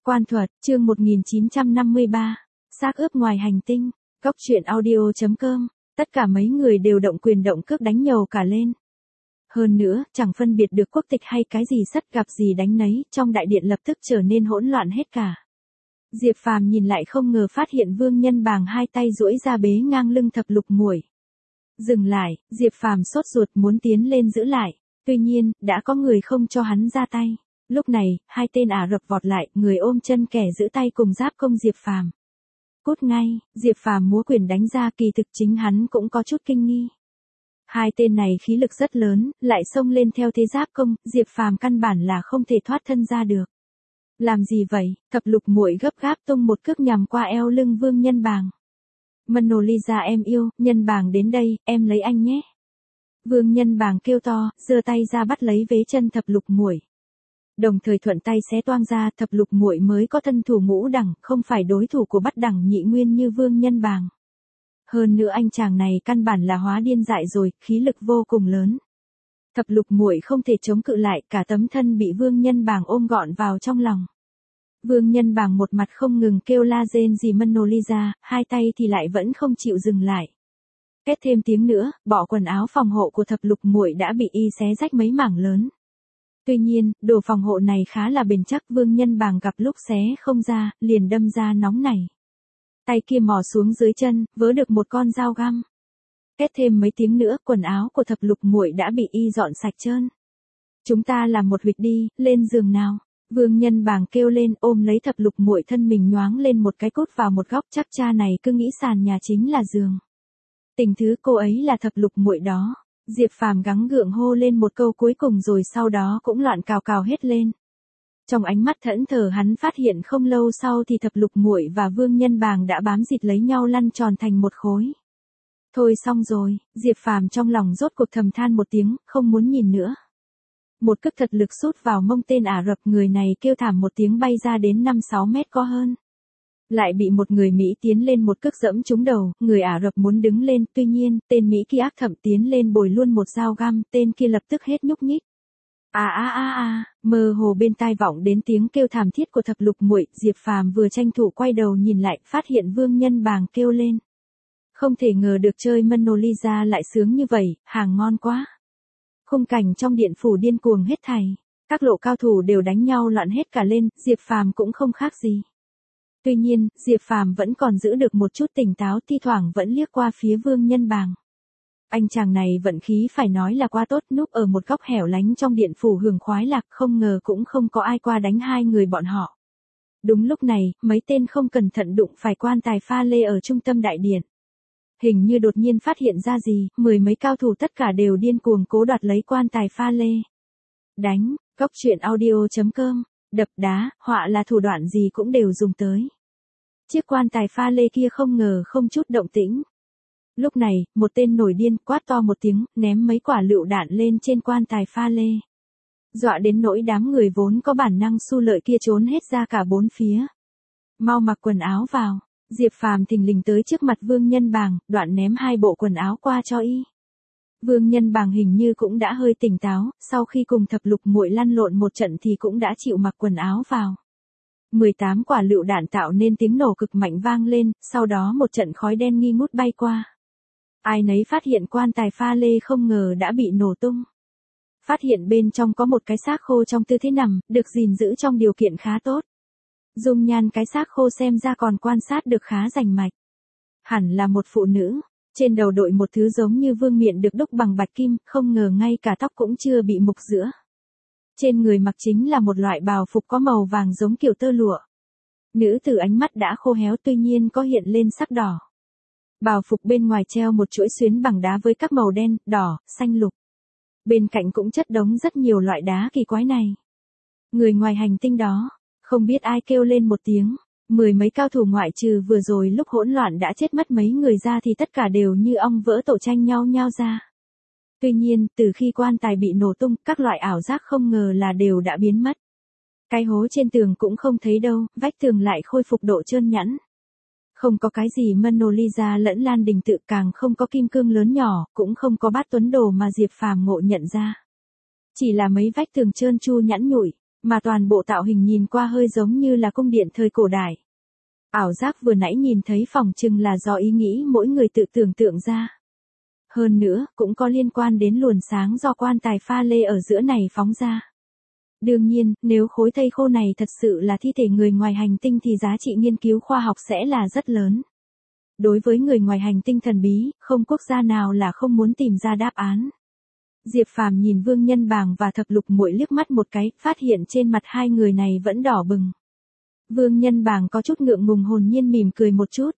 Quan thuật, chương 1953. Xác ướp ngoài hành tinh. Góc truyện audio.com. Tất cả mấy người đều động quyền động cước đánh nhầu cả lên. Hơn nữa, chẳng phân biệt được quốc tịch hay cái gì sắt gặp gì đánh nấy, trong đại điện lập tức trở nên hỗn loạn hết cả. Diệp Phàm nhìn lại không ngờ phát hiện Vương Nhân Bàng hai tay duỗi ra bế ngang lưng Thập Lục Muội. Dừng lại, Diệp Phàm sốt ruột muốn tiến lên giữ lại, tuy nhiên, đã có người không cho hắn ra tay. Lúc này, hai tên Ả Rập vọt lại, người ôm chân kẻ giữ tay cùng giáp công Diệp Phàm. Cút ngay, Diệp Phàm múa quyền đánh ra, kỳ thực chính hắn cũng có chút kinh nghi. Hai tên này khí lực rất lớn, lại xông lên theo thế giáp công, Diệp Phàm căn bản là không thể thoát thân ra được. Làm gì vậy? Thập Lục Muội gấp gáp tung một cước nhằm qua eo lưng Vương Nhân Bàng. Mano Lisa em yêu, Nhân Bàng đến đây, em lấy anh nhé. Vương Nhân Bàng kêu to, giơ tay ra bắt lấy vế chân Thập Lục Muội. Đồng thời thuận tay xé toang ra, Thập Lục Muội mới có thân thủ ngũ đẳng, không phải đối thủ của Bát đẳng nhị nguyên như Vương Nhân Bàng. Hơn nữa anh chàng này căn bản là hóa điên dại rồi, khí lực vô cùng lớn. Thập Lục Muội không thể chống cự lại, cả tấm thân bị Vương Nhân Bàng ôm gọn vào trong lòng. Vương Nhân Bàng một mặt không ngừng kêu la rên gì Mano Lisa, hai tay thì lại vẫn không chịu dừng lại. Két thêm tiếng nữa, bỏ quần áo phòng hộ của Thập Lục Muội đã bị y xé rách mấy mảng lớn. Tuy nhiên, đồ phòng hộ này khá là bền chắc, Vương Nhân Bàng gặp lúc xé không ra, liền đâm ra nóng này. Tay kia mò xuống dưới chân, vớ được một con dao găm. Két thêm mấy tiếng nữa, quần áo của Thập Lục Muội đã bị y dọn sạch trơn. Chúng ta làm một huyệt đi, lên giường nào. Vương Nhân Bàng kêu lên, ôm lấy Thập Lục Muội, thân mình nhoáng lên một cái cút vào một góc, chắc cha này cứ nghĩ sàn nhà chính là giường. Tình thứ cô ấy là Thập Lục Muội đó. Diệp Phàm gắng gượng hô lên một câu cuối cùng rồi sau đó cũng loạn cào cào hết lên. Trong ánh mắt thẫn thờ hắn phát hiện không lâu sau thì Thập Lục Muội và Vương Nhân Bàng đã bám dịt lấy nhau lăn tròn thành một khối. Thôi xong rồi, Diệp Phàm trong lòng rốt cuộc thầm than một tiếng, không muốn nhìn nữa. Một cước thật lực sút vào mông tên Ả Rập, người này kêu thảm một tiếng bay ra đến 5-6 mét có hơn. Lại bị một người Mỹ tiến lên một cước dẫm trúng đầu, người Ả Rập muốn đứng lên, tuy nhiên, tên Mỹ kia ác thậm tiến lên bồi luôn một dao găm, tên kia lập tức hết nhúc nhích. Mơ hồ bên tai vọng đến tiếng kêu thảm thiết của Thập Lục Muội, Diệp Phàm vừa tranh thủ quay đầu nhìn lại, phát hiện Vương Nhân Bàng kêu lên. Không thể ngờ được chơi Mano Lisa lại sướng như vậy, hàng ngon quá. Khung cảnh trong điện phủ điên cuồng hết thảy, các lộ cao thủ đều đánh nhau loạn hết cả lên, Diệp Phàm cũng không khác gì. Tuy nhiên, Diệp Phàm vẫn còn giữ được một chút tỉnh táo, thi thoảng vẫn liếc qua phía Vương Nhân Bàng. Anh chàng này vận khí phải nói là quá tốt, núp ở một góc hẻo lánh trong điện phủ hưởng khoái lạc, không ngờ cũng không có ai qua đánh hai người bọn họ. Đúng lúc này, mấy tên không cẩn thận đụng phải quan tài pha lê ở trung tâm đại điện. Hình như đột nhiên phát hiện ra gì, mười mấy cao thủ tất cả đều điên cuồng cố đoạt lấy quan tài pha lê. Đánh, góc truyện audio.com, đập đá, họa là thủ đoạn gì cũng đều dùng tới. Chiếc quan tài pha lê kia không ngờ không chút động tĩnh. Lúc này, một tên nổi điên quát to một tiếng, ném mấy quả lựu đạn lên trên quan tài pha lê. Dọa đến nỗi đám người vốn có bản năng xu lợi kia trốn hết ra cả bốn phía. Mau mặc quần áo vào. Diệp Phàm thình lình tới trước mặt Vương Nhân Bàng, đoạn ném hai bộ quần áo qua cho y. Vương Nhân Bàng hình như cũng đã hơi tỉnh táo, sau khi cùng Thập Lục Muội lăn lộn một trận thì cũng đã chịu mặc quần áo vào. 18 quả lựu đạn tạo nên tiếng nổ cực mạnh vang lên, sau đó một trận khói đen nghi ngút bay qua. Ai nấy phát hiện quan tài pha lê không ngờ đã bị nổ tung. Phát hiện bên trong có một cái xác khô trong tư thế nằm, được gìn giữ trong điều kiện khá tốt. Dung nhan cái xác khô xem ra còn quan sát được khá rành mạch. Hẳn là một phụ nữ, trên đầu đội một thứ giống như vương miện được đúc bằng bạch kim, không ngờ ngay cả tóc cũng chưa bị mục giữa. Trên người mặc chính là một loại bào phục có màu vàng giống kiểu tơ lụa. Nữ tử ánh mắt đã khô héo tuy nhiên có hiện lên sắc đỏ. Bào phục bên ngoài treo một chuỗi xuyến bằng đá với các màu đen, đỏ, xanh lục. Bên cạnh cũng chất đống rất nhiều loại đá kỳ quái này. Người ngoài hành tinh đó. Không biết ai kêu lên một tiếng, mười mấy cao thủ ngoại trừ vừa rồi lúc hỗn loạn đã chết mất mấy người ra thì tất cả đều như ong vỡ tổ tranh nhau nhao ra. Tuy nhiên, từ khi quan tài bị nổ tung, các loại ảo giác không ngờ là đều đã biến mất. Cái hố trên tường cũng không thấy đâu, vách tường lại khôi phục độ trơn nhẵn. Không có cái gì Mano Lisa lẫn Lan Đình Tự, càng không có kim cương lớn nhỏ, cũng không có bát tuấn đồ mà Diệp Phàm ngộ nhận ra. Chỉ là mấy vách tường trơn tru nhẵn nhụi. mà toàn bộ tạo hình nhìn qua hơi giống như là cung điện thời cổ đại. Ảo giác vừa nãy nhìn thấy phòng chừng là do ý nghĩ mỗi người tự tưởng tượng ra. Hơn nữa, cũng có liên quan đến luồng sáng do quan tài pha lê ở giữa này phóng ra. Đương nhiên, nếu khối thây khô này thật sự là thi thể người ngoài hành tinh thì giá trị nghiên cứu khoa học sẽ là rất lớn. Đối với người ngoài hành tinh thần bí, không quốc gia nào là không muốn tìm ra đáp án. Diệp Phàm nhìn Vương Nhân Bàng và Thập Lục Muội liếc mắt một cái, phát hiện trên mặt hai người này vẫn đỏ bừng. Vương Nhân Bàng có chút ngượng ngùng hồn nhiên mỉm cười một chút.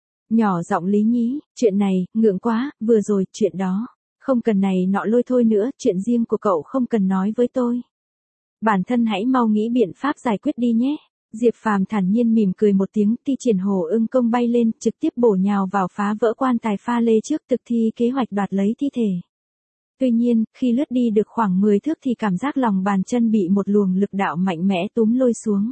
Nhỏ giọng Lý Nhí, chuyện này, ngượng quá, vừa rồi, chuyện đó. Không cần này nọ lôi thôi nữa, chuyện riêng của cậu không cần nói với tôi. Bản thân hãy mau nghĩ biện pháp giải quyết đi nhé. Diệp Phàm thản nhiên mỉm cười một tiếng, Ti Triển Hồ Ưng công bay lên, trực tiếp bổ nhào vào phá vỡ quan tài pha lê trước thực thi kế hoạch đoạt lấy thi thể. Tuy nhiên, khi lướt đi được khoảng 10 thước thì cảm giác lòng bàn chân bị một luồng lực đạo mạnh mẽ túm lôi xuống.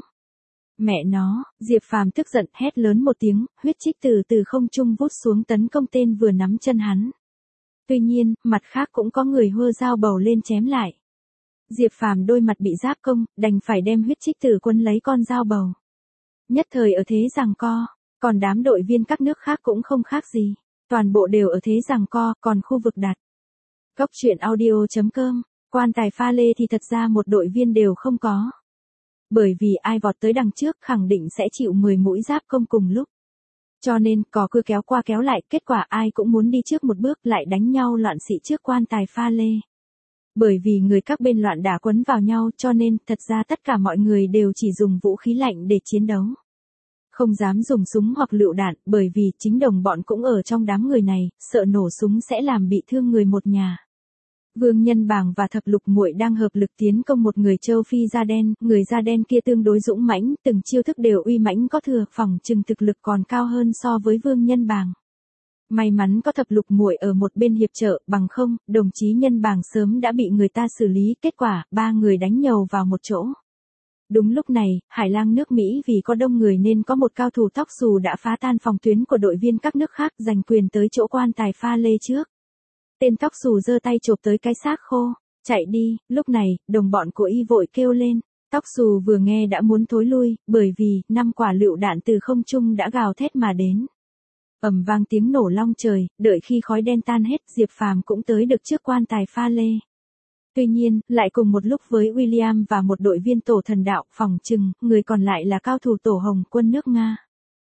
Mẹ nó, Diệp Phàm tức giận hét lớn một tiếng, huyết trích từ không trung vút xuống tấn công tên vừa nắm chân hắn. Tuy nhiên, mặt khác cũng có người hơ dao bầu lên chém lại. Diệp Phàm đôi mặt bị giáp công, đành phải đem huyết trích tử quấn lấy con dao bầu. Nhất thời ở thế giằng co, còn đám đội viên các nước khác cũng không khác gì. Toàn bộ đều ở thế giằng co, còn khu vực đặt. Góc truyện audio.com, quan tài pha lê thì thật ra một đội viên đều không có. Bởi vì ai vọt tới đằng trước khẳng định sẽ chịu 10 mũi giáp công cùng lúc. Cho nên, cò cứ kéo qua kéo lại, kết quả ai cũng muốn đi trước một bước lại đánh nhau loạn xị trước quan tài pha lê. Bởi vì người các bên loạn đả quấn vào nhau cho nên thật ra tất cả mọi người đều chỉ dùng vũ khí lạnh để chiến đấu. Không dám dùng súng hoặc lựu đạn bởi vì chính đồng bọn cũng ở trong đám người này, sợ nổ súng sẽ làm bị thương người một nhà. Vương Nhân Bàng và Thập Lục Muội đang hợp lực tiến công một người châu Phi da đen, người da đen kia tương đối dũng mãnh, từng chiêu thức đều uy mãnh có thừa, phỏng chừng thực lực còn cao hơn so với Vương Nhân Bàng. May mắn có Thập Lục Muội ở một bên hiệp trợ, bằng không, đồng chí Nhân Bàng sớm đã bị người ta xử lý, kết quả, 3 người đánh nhầu vào một chỗ. Đúng lúc này, Hải Lang nước Mỹ vì có đông người nên có một cao thủ tóc xù đã phá tan phòng tuyến của đội viên các nước khác, giành quyền tới chỗ quan tài pha lê trước. Tên tóc xù giơ tay chộp tới cái xác khô, chạy đi, lúc này, đồng bọn của y vội kêu lên. Tóc xù vừa nghe đã muốn thối lui, bởi vì, 5 quả lựu đạn từ không trung đã gào thét mà đến. Ầm vang tiếng nổ long trời, đợi khi khói đen tan hết, Diệp Phàm cũng tới được trước quan tài pha lê. Tuy nhiên, lại cùng một lúc với William và một đội viên tổ thần đạo, phỏng chừng, người còn lại là cao thủ tổ Hồng quân nước Nga.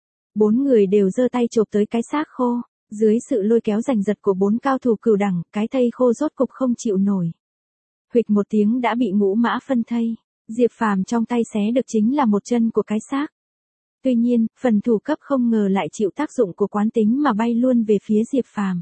4 người đều giơ tay chộp tới cái xác khô, dưới sự lôi kéo giành giật của 4 cao thủ cửu đẳng, cái thây khô rốt cục không chịu nổi. Huỵch một tiếng đã bị ngũ mã phân thây, Diệp Phàm trong tay xé được chính là một chân của cái xác. Tuy nhiên, phần thủ cấp không ngờ lại chịu tác dụng của quán tính mà bay luôn về phía Diệp Phàm.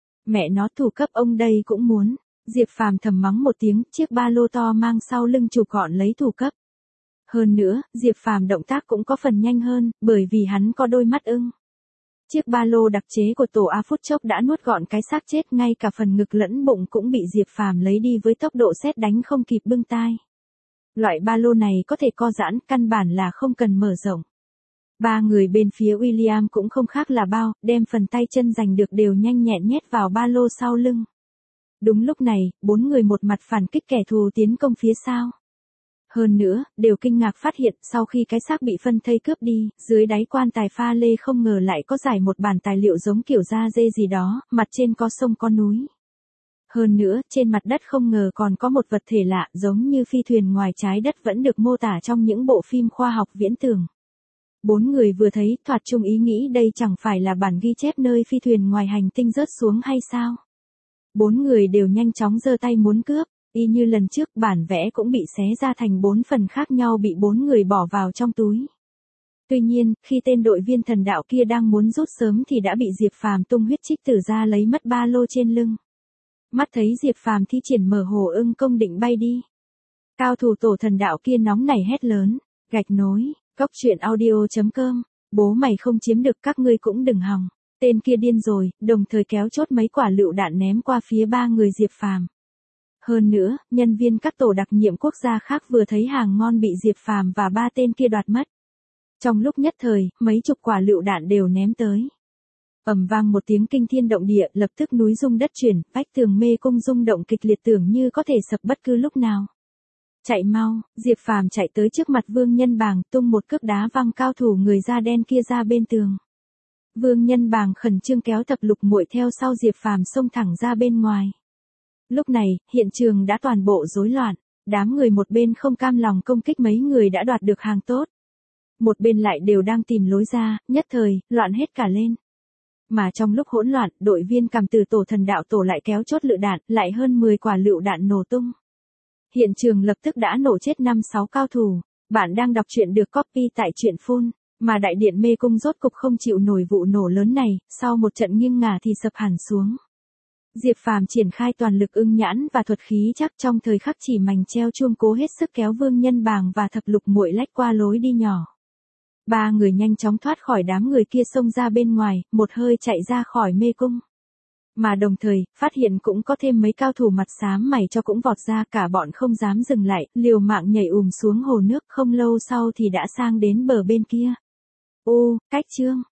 Mẹ nó, thủ cấp ông đây cũng muốn. Diệp Phàm thầm mắng một tiếng, chiếc ba lô to mang sau lưng chụp gọn lấy thủ cấp. Hơn nữa, Diệp Phàm động tác cũng có phần nhanh hơn, bởi vì hắn có đôi mắt ưng. Chiếc ba lô đặc chế của tổ A phút chốc đã nuốt gọn cái xác chết, ngay cả phần ngực lẫn bụng cũng bị Diệp Phàm lấy đi với tốc độ sét đánh không kịp bưng tai. Loại ba lô này có thể co giãn, căn bản là không cần mở rộng. 3 người bên phía William cũng không khác là bao, đem phần tay chân giành được đều nhanh nhẹn nhét vào ba lô sau lưng. Đúng lúc này, 4 người một mặt phản kích kẻ thù tiến công phía sau. Hơn nữa, đều kinh ngạc phát hiện sau khi cái xác bị phân thây cướp đi, dưới đáy quan tài pha lê không ngờ lại có giải một bản tài liệu giống kiểu da dê gì đó, mặt trên có sông có núi. Hơn nữa, trên mặt đất không ngờ còn có một vật thể lạ giống như phi thuyền ngoài trái đất vẫn được mô tả trong những bộ phim khoa học viễn tưởng. 4 người vừa thấy, thoạt chung ý nghĩ đây chẳng phải là bản ghi chép nơi phi thuyền ngoài hành tinh rớt xuống hay sao? 4 người đều nhanh chóng giơ tay muốn cướp, y như lần trước bản vẽ cũng bị xé ra thành 4 phần khác nhau bị 4 người bỏ vào trong túi. Tuy nhiên, khi tên đội viên thần đạo kia đang muốn rút sớm thì đã bị Diệp Phàm tung huyết trích tử ra lấy mất ba lô trên lưng. Mắt thấy Diệp Phàm thi triển mở hồ ưng công định bay đi. Cao thủ tổ thần đạo kia nóng nảy hét lớn, gạch nối, góc truyện audio.com, bố mày không chiếm được các ngươi cũng đừng hòng. Tên kia điên rồi, đồng thời kéo chốt mấy quả lựu đạn ném qua phía 3 người Diệp Phàm. Hơn nữa, nhân viên các tổ đặc nhiệm quốc gia khác vừa thấy hàng ngon bị Diệp Phàm và 3 tên kia đoạt mất. Trong lúc nhất thời, mấy chục quả lựu đạn đều ném tới. Ầm vang một tiếng kinh thiên động địa, lập tức núi rung đất chuyển, vách tường mê cung rung động kịch liệt tưởng như có thể sập bất cứ lúc nào. Chạy mau, Diệp Phàm chạy tới trước mặt Vương Nhân Bàng, tung một cước đá văng cao thủ người da đen kia ra bên tường. Vương Nhân Bàng khẩn trương kéo Thập Lục Muội theo sau Diệp Phàm xông thẳng ra bên ngoài. Lúc này, hiện trường đã toàn bộ rối loạn, đám người một bên không cam lòng công kích mấy người đã đoạt được hàng tốt. Một bên lại đều đang tìm lối ra, nhất thời, loạn hết cả lên. Mà trong lúc hỗn loạn, đội viên cầm từ tổ Thần Đạo Tổ lại kéo chốt lựu đạn, lại hơn 10 quả lựu đạn nổ tung. Hiện trường lập tức đã nổ chết 5-6 cao thủ. Bạn đang đọc truyện được copy tại truyện phun, mà đại điện mê cung rốt cục không chịu nổi vụ nổ lớn này, sau một trận nghiêng ngả thì sập hẳn xuống. Diệp Phàm triển khai toàn lực ưng nhãn và thuật khí chắc trong thời khắc chỉ mảnh treo chuông cố hết sức kéo Vương Nhân Bàng và Thập Lục Muội lách qua lối đi nhỏ. Ba người nhanh chóng thoát khỏi đám người kia xông ra bên ngoài, một hơi chạy ra khỏi mê cung. Mà đồng thời, phát hiện cũng có thêm mấy cao thủ mặt xám mày cho cũng vọt ra, cả bọn không dám dừng lại, liều mạng nhảy xuống hồ nước, không lâu sau thì đã sang đến bờ bên kia. Ô, cách chương.